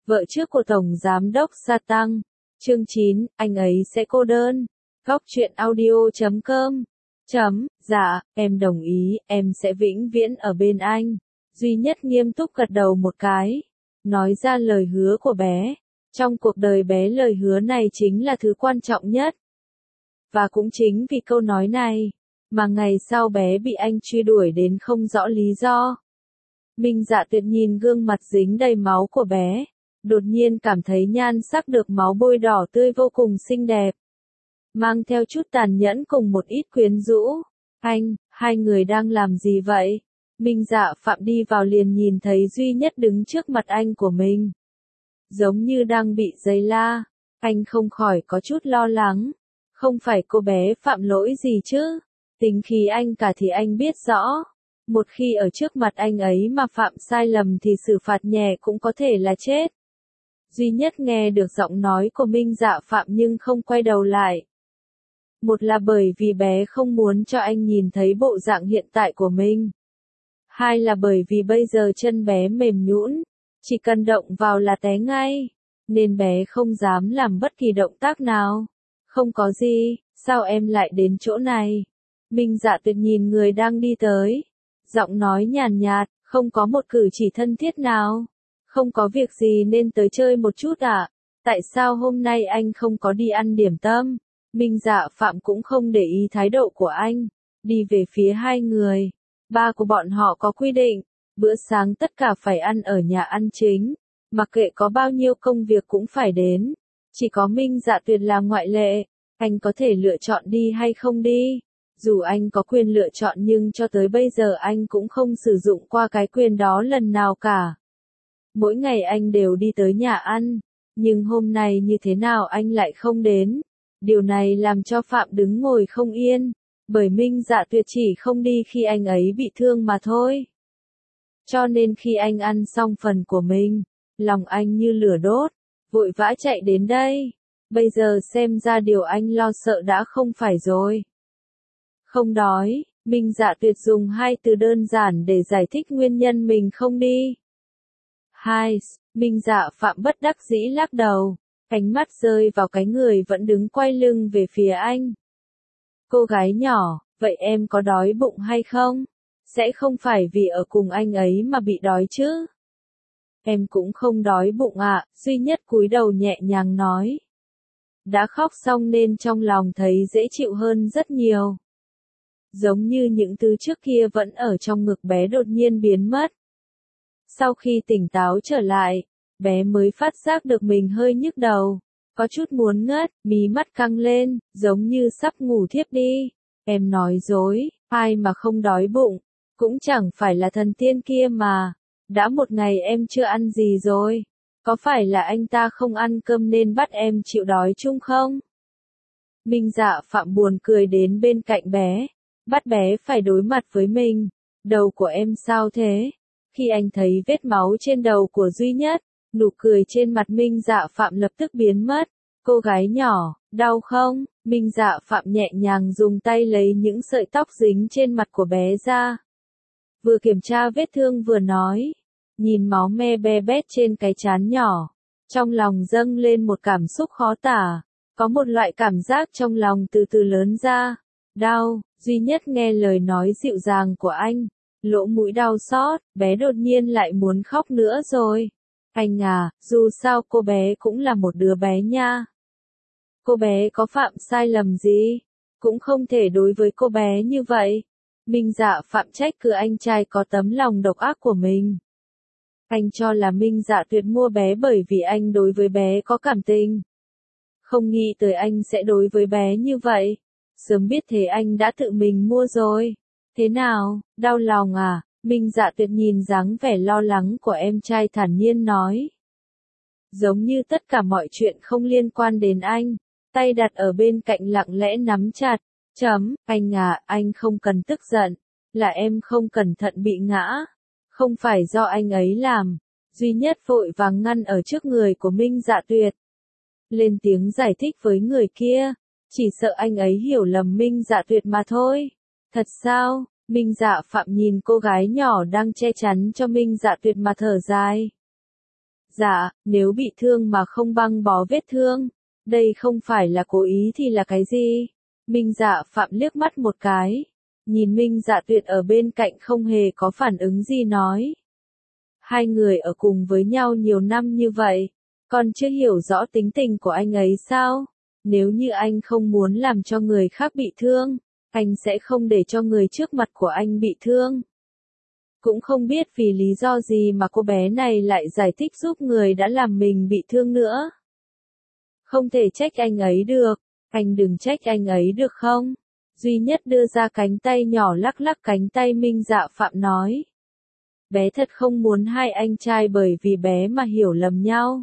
vợ trước của Tổng Giám đốc Sa Tăng. Chương 9, anh ấy sẽ cô đơn. Góc truyện audio.com. Dạ, em đồng ý, em sẽ vĩnh viễn ở bên anh. Duy Nhất nghiêm túc gật đầu một cái. Nói ra lời hứa của bé. Trong cuộc đời bé lời hứa này chính là thứ quan trọng nhất. Và cũng chính vì câu nói này, mà ngày sau bé bị anh truy đuổi đến không rõ lý do. Minh Dạ Tuyệt nhìn gương mặt dính đầy máu của bé, đột nhiên cảm thấy nhan sắc được máu bôi đỏ tươi vô cùng xinh đẹp. Mang theo chút tàn nhẫn cùng một ít quyến rũ. Anh, hai người đang làm gì vậy? Minh Dạ Phạm đi vào liền nhìn thấy Duy Nhất đứng trước mặt anh của mình. Giống như đang bị giày la, anh không khỏi có chút lo lắng. Không phải cô bé phạm lỗi gì chứ? Tính khí anh cả thì anh biết rõ. Một khi ở trước mặt anh ấy mà phạm sai lầm thì xử phạt nhẹ cũng có thể là chết. Duy Nhất nghe được giọng nói của Minh Dạ Phạm nhưng không quay đầu lại. Một là bởi vì bé không muốn cho anh nhìn thấy bộ dạng hiện tại của mình. Hai là bởi vì bây giờ chân bé mềm nhũn, chỉ cần động vào là té ngay, nên bé không dám làm bất kỳ động tác nào. Không có gì, sao em lại đến chỗ này? Minh Dạ Tuyệt nhìn người đang đi tới. Giọng nói nhàn nhạt, không có một cử chỉ thân thiết nào. Không có việc gì nên tới chơi một chút à? Tại sao hôm nay anh không có đi ăn điểm tâm? Minh Dạ Phạm cũng không để ý thái độ của anh. Đi về phía hai người. Ba của bọn họ có quy định, bữa sáng tất cả phải ăn ở nhà ăn chính. Mặc kệ có bao nhiêu công việc cũng phải đến. Chỉ có Minh Dạ Tuyệt là ngoại lệ. Anh có thể lựa chọn đi hay không đi. Dù anh có quyền lựa chọn nhưng cho tới bây giờ anh cũng không sử dụng qua cái quyền đó lần nào cả. Mỗi ngày anh đều đi tới nhà ăn, nhưng hôm nay như thế nào anh lại không đến. Điều này làm cho Phạm đứng ngồi không yên, bởi Minh Dạ Tuyệt chỉ không đi khi anh ấy bị thương mà thôi. Cho nên khi anh ăn xong phần của mình, lòng anh như lửa đốt, vội vã chạy đến đây. Bây giờ xem ra điều anh lo sợ đã không phải rồi. Không đói, Minh Dạ Tuyệt dùng hai từ đơn giản để giải thích nguyên nhân mình không đi. Hai, Minh Dạ Phạm bất đắc dĩ lắc đầu, ánh mắt rơi vào cái người vẫn đứng quay lưng về phía anh. Cô gái nhỏ, vậy em có đói bụng hay không? Sẽ không phải vì ở cùng anh ấy mà bị đói chứ? Em cũng không đói bụng ạ, Duy Nhất cúi đầu nhẹ nhàng nói. Đã khóc xong nên trong lòng thấy dễ chịu hơn rất nhiều. Giống như những thứ trước kia vẫn ở trong ngực bé đột nhiên biến mất. Sau khi tỉnh táo trở lại, bé mới phát giác được mình hơi nhức đầu, có chút muốn ngất, mí mắt căng lên, giống như sắp ngủ thiếp đi. Em nói dối, ai mà không đói bụng, cũng chẳng phải là thần tiên kia mà. Đã một ngày em chưa ăn gì rồi, có phải là anh ta không ăn cơm nên bắt em chịu đói chung không? Minh Dạ Phạm buồn cười đến bên cạnh bé, bắt bé phải đối mặt với mình. Đầu của em sao thế? Khi anh thấy vết máu trên đầu của Duy Nhất, nụ cười trên mặt Minh Dạ Phạm lập tức biến mất. Cô gái nhỏ, đau không? Minh Dạ Phạm nhẹ nhàng dùng tay lấy những sợi tóc dính trên mặt của bé ra. Vừa kiểm tra vết thương vừa nói. Nhìn máu me be bét trên cái trán nhỏ. Trong lòng dâng lên một cảm xúc khó tả. Có một loại cảm giác trong lòng từ từ lớn ra. Đau, Duy Nhất nghe lời nói dịu dàng của anh. Lỗ mũi đau xót, bé đột nhiên lại muốn khóc nữa rồi. Anh à, dù sao cô bé cũng là một đứa bé nha. Cô bé có phạm sai lầm gì? Cũng không thể đối với cô bé như vậy. Minh Dạ Phạm trách cứ anh trai có tấm lòng độc ác của mình. Anh cho là Minh Dạ Tuyệt mua bé bởi vì anh đối với bé có cảm tình. Không nghĩ tới anh sẽ đối với bé như vậy. Sớm biết thế anh đã tự mình mua rồi. Thế nào, đau lòng à? Minh Dạ Tuyệt nhìn dáng vẻ lo lắng của em trai thản nhiên nói. Giống như tất cả mọi chuyện không liên quan đến anh, tay đặt ở bên cạnh lặng lẽ nắm chặt. Anh à, anh không cần tức giận, là em không cẩn thận bị ngã. Không phải do anh ấy làm. Duy Nhất vội vàng ngăn ở trước người của Minh Dạ Tuyệt. Lên tiếng giải thích với người kia, chỉ sợ anh ấy hiểu lầm Minh Dạ Tuyệt mà thôi. Thật sao? Minh Dạ Phạm nhìn cô gái nhỏ đang che chắn cho Minh Dạ Tuyệt mà thở dài. Dạ, nếu bị thương mà không băng bó vết thương, đây không phải là cố ý thì là cái gì? Minh Dạ Phạm liếc mắt một cái, nhìn Minh Dạ Tuyệt ở bên cạnh không hề có phản ứng gì nói. Hai người ở cùng với nhau nhiều năm như vậy, con chưa hiểu rõ tính tình của anh ấy sao? Nếu như anh không muốn làm cho người khác bị thương, anh sẽ không để cho người trước mặt của anh bị thương. Cũng không biết vì lý do gì mà cô bé này lại giải thích giúp người đã làm mình bị thương nữa. Không thể trách anh ấy được, anh đừng trách anh ấy được không? Duy Nhất đưa ra cánh tay nhỏ lắc lắc cánh tay Minh Dạ Phạm nói. Bé thật không muốn hai anh trai bởi vì bé mà hiểu lầm nhau.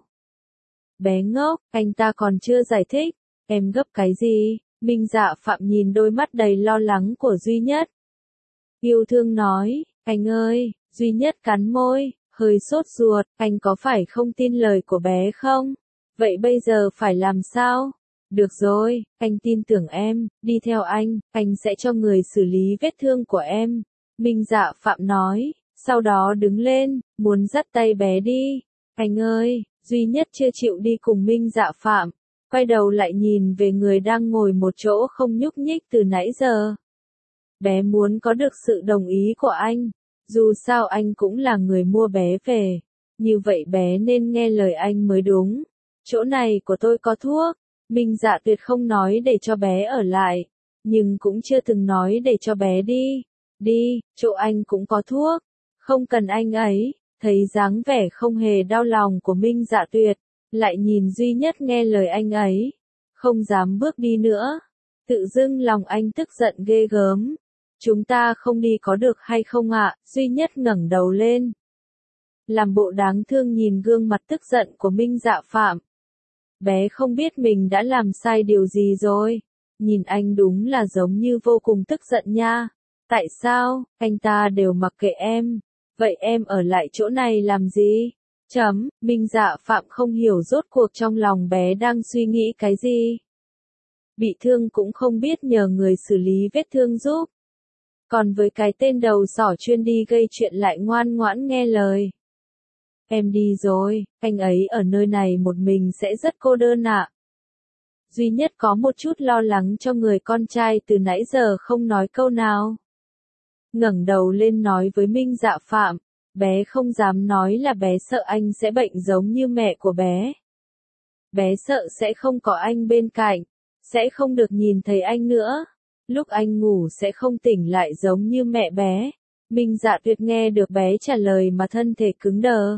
Bé ngốc, anh ta còn chưa giải thích, em gấp cái gì? Minh Dạ Phạm nhìn đôi mắt đầy lo lắng của Duy Nhất. Yêu thương nói, anh ơi, Duy Nhất cắn môi, hơi sốt ruột, anh có phải không tin lời của bé không? Vậy bây giờ phải làm sao? Được rồi, anh tin tưởng em, đi theo anh sẽ cho người xử lý vết thương của em. Minh Dạ Phạm nói, sau đó đứng lên, muốn dắt tay bé đi. Anh ơi, Duy Nhất chưa chịu đi cùng Minh Dạ Phạm, quay đầu lại nhìn về người đang ngồi một chỗ không nhúc nhích từ nãy giờ. Bé muốn có được sự đồng ý của anh, dù sao anh cũng là người mua bé về, như vậy bé nên nghe lời anh mới đúng. Chỗ này của tôi có thuốc. Minh Dạ Tuyệt không nói để cho bé ở lại, nhưng cũng chưa từng nói để cho bé đi. Đi, chỗ anh cũng có thuốc, không cần anh ấy. Thấy dáng vẻ không hề đau lòng của Minh Dạ Tuyệt, lại nhìn Duy Nhất nghe lời anh ấy, không dám bước đi nữa. Tự dưng lòng anh tức giận ghê gớm. Chúng ta không đi có được hay không ạ? Duy Nhất ngẩng đầu lên, làm bộ đáng thương nhìn gương mặt tức giận của Minh Dạ Phạm. Bé không biết mình đã làm sai điều gì rồi. Nhìn anh đúng là giống như vô cùng tức giận nha. Tại sao, anh ta đều mặc kệ em. Vậy em ở lại chỗ này làm gì? Minh Dạ Phạm không hiểu rốt cuộc trong lòng bé đang suy nghĩ cái gì. Bị thương cũng không biết nhờ người xử lý vết thương giúp. Còn với cái tên đầu sỏ chuyên đi gây chuyện lại ngoan ngoãn nghe lời. Em đi rồi, anh ấy ở nơi này một mình sẽ rất cô đơn ạ. Duy Nhất có một chút lo lắng cho người con trai từ nãy giờ không nói câu nào. Ngẩng đầu lên nói với Minh Dạ Phạm, bé không dám nói là bé sợ anh sẽ bệnh giống như mẹ của bé. Bé sợ sẽ không có anh bên cạnh, sẽ không được nhìn thấy anh nữa. Lúc anh ngủ sẽ không tỉnh lại giống như mẹ bé. Minh Dạ Tuyệt nghe được bé trả lời mà thân thể cứng đờ.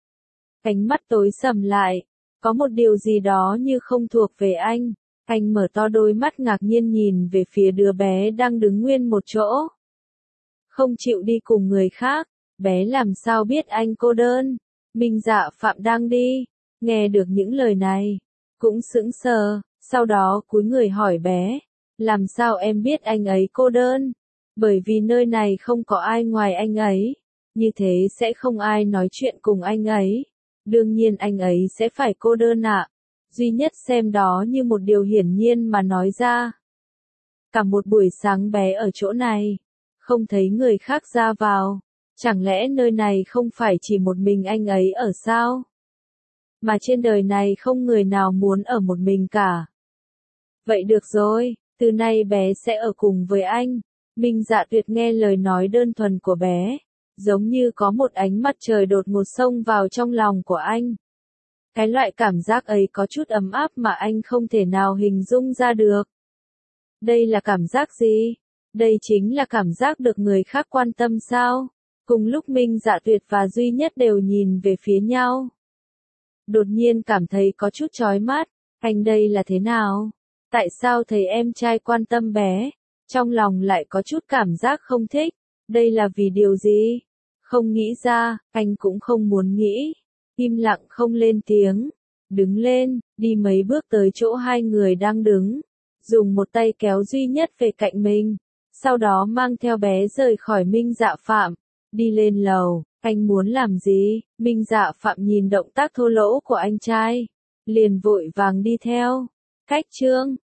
Ánh mắt tối sầm lại, có một điều gì đó như không thuộc về anh. Anh mở to đôi mắt ngạc nhiên nhìn về phía đứa bé đang đứng nguyên một chỗ. Không chịu đi cùng người khác, bé làm sao biết anh cô đơn. Minh Dạ Phạm đang đi, nghe được những lời này, cũng sững sờ, sau đó cúi người hỏi bé, làm sao em biết anh ấy cô đơn? Bởi vì nơi này không có ai ngoài anh ấy, như thế sẽ không ai nói chuyện cùng anh ấy. Đương nhiên anh ấy sẽ phải cô đơn ạ. Duy Nhất xem đó như một điều hiển nhiên mà nói ra. Cả một buổi sáng bé ở chỗ này, không thấy người khác ra vào. Chẳng lẽ nơi này không phải chỉ một mình anh ấy ở sao? Mà trên đời này không người nào muốn ở một mình cả. Vậy được rồi, từ nay bé sẽ ở cùng với anh. Minh Dạ Tuyệt nghe lời nói đơn thuần của bé, giống như có một ánh mặt trời đột ngột xông vào trong lòng của anh. Cái loại cảm giác ấy có chút ấm áp mà anh không thể nào hình dung ra được. Đây là cảm giác gì? Đây chính là cảm giác được người khác quan tâm sao? Cùng lúc Minh Dạ Tuyệt và Duy Nhất đều nhìn về phía nhau. Đột nhiên cảm thấy có chút chói mắt, anh đây là thế nào? Tại sao thấy em trai quan tâm bé? Trong lòng lại có chút cảm giác không thích, đây là vì điều gì? Không nghĩ ra, anh cũng không muốn nghĩ. Im lặng không lên tiếng, đứng lên, đi mấy bước tới chỗ hai người đang đứng, dùng một tay kéo Duy Nhất về cạnh mình, sau đó mang theo bé rời khỏi Minh Dạ Phạm, đi lên lầu. Anh muốn làm gì? Minh Dạ Phạm nhìn động tác thô lỗ của anh trai, liền vội vàng đi theo. Cách chương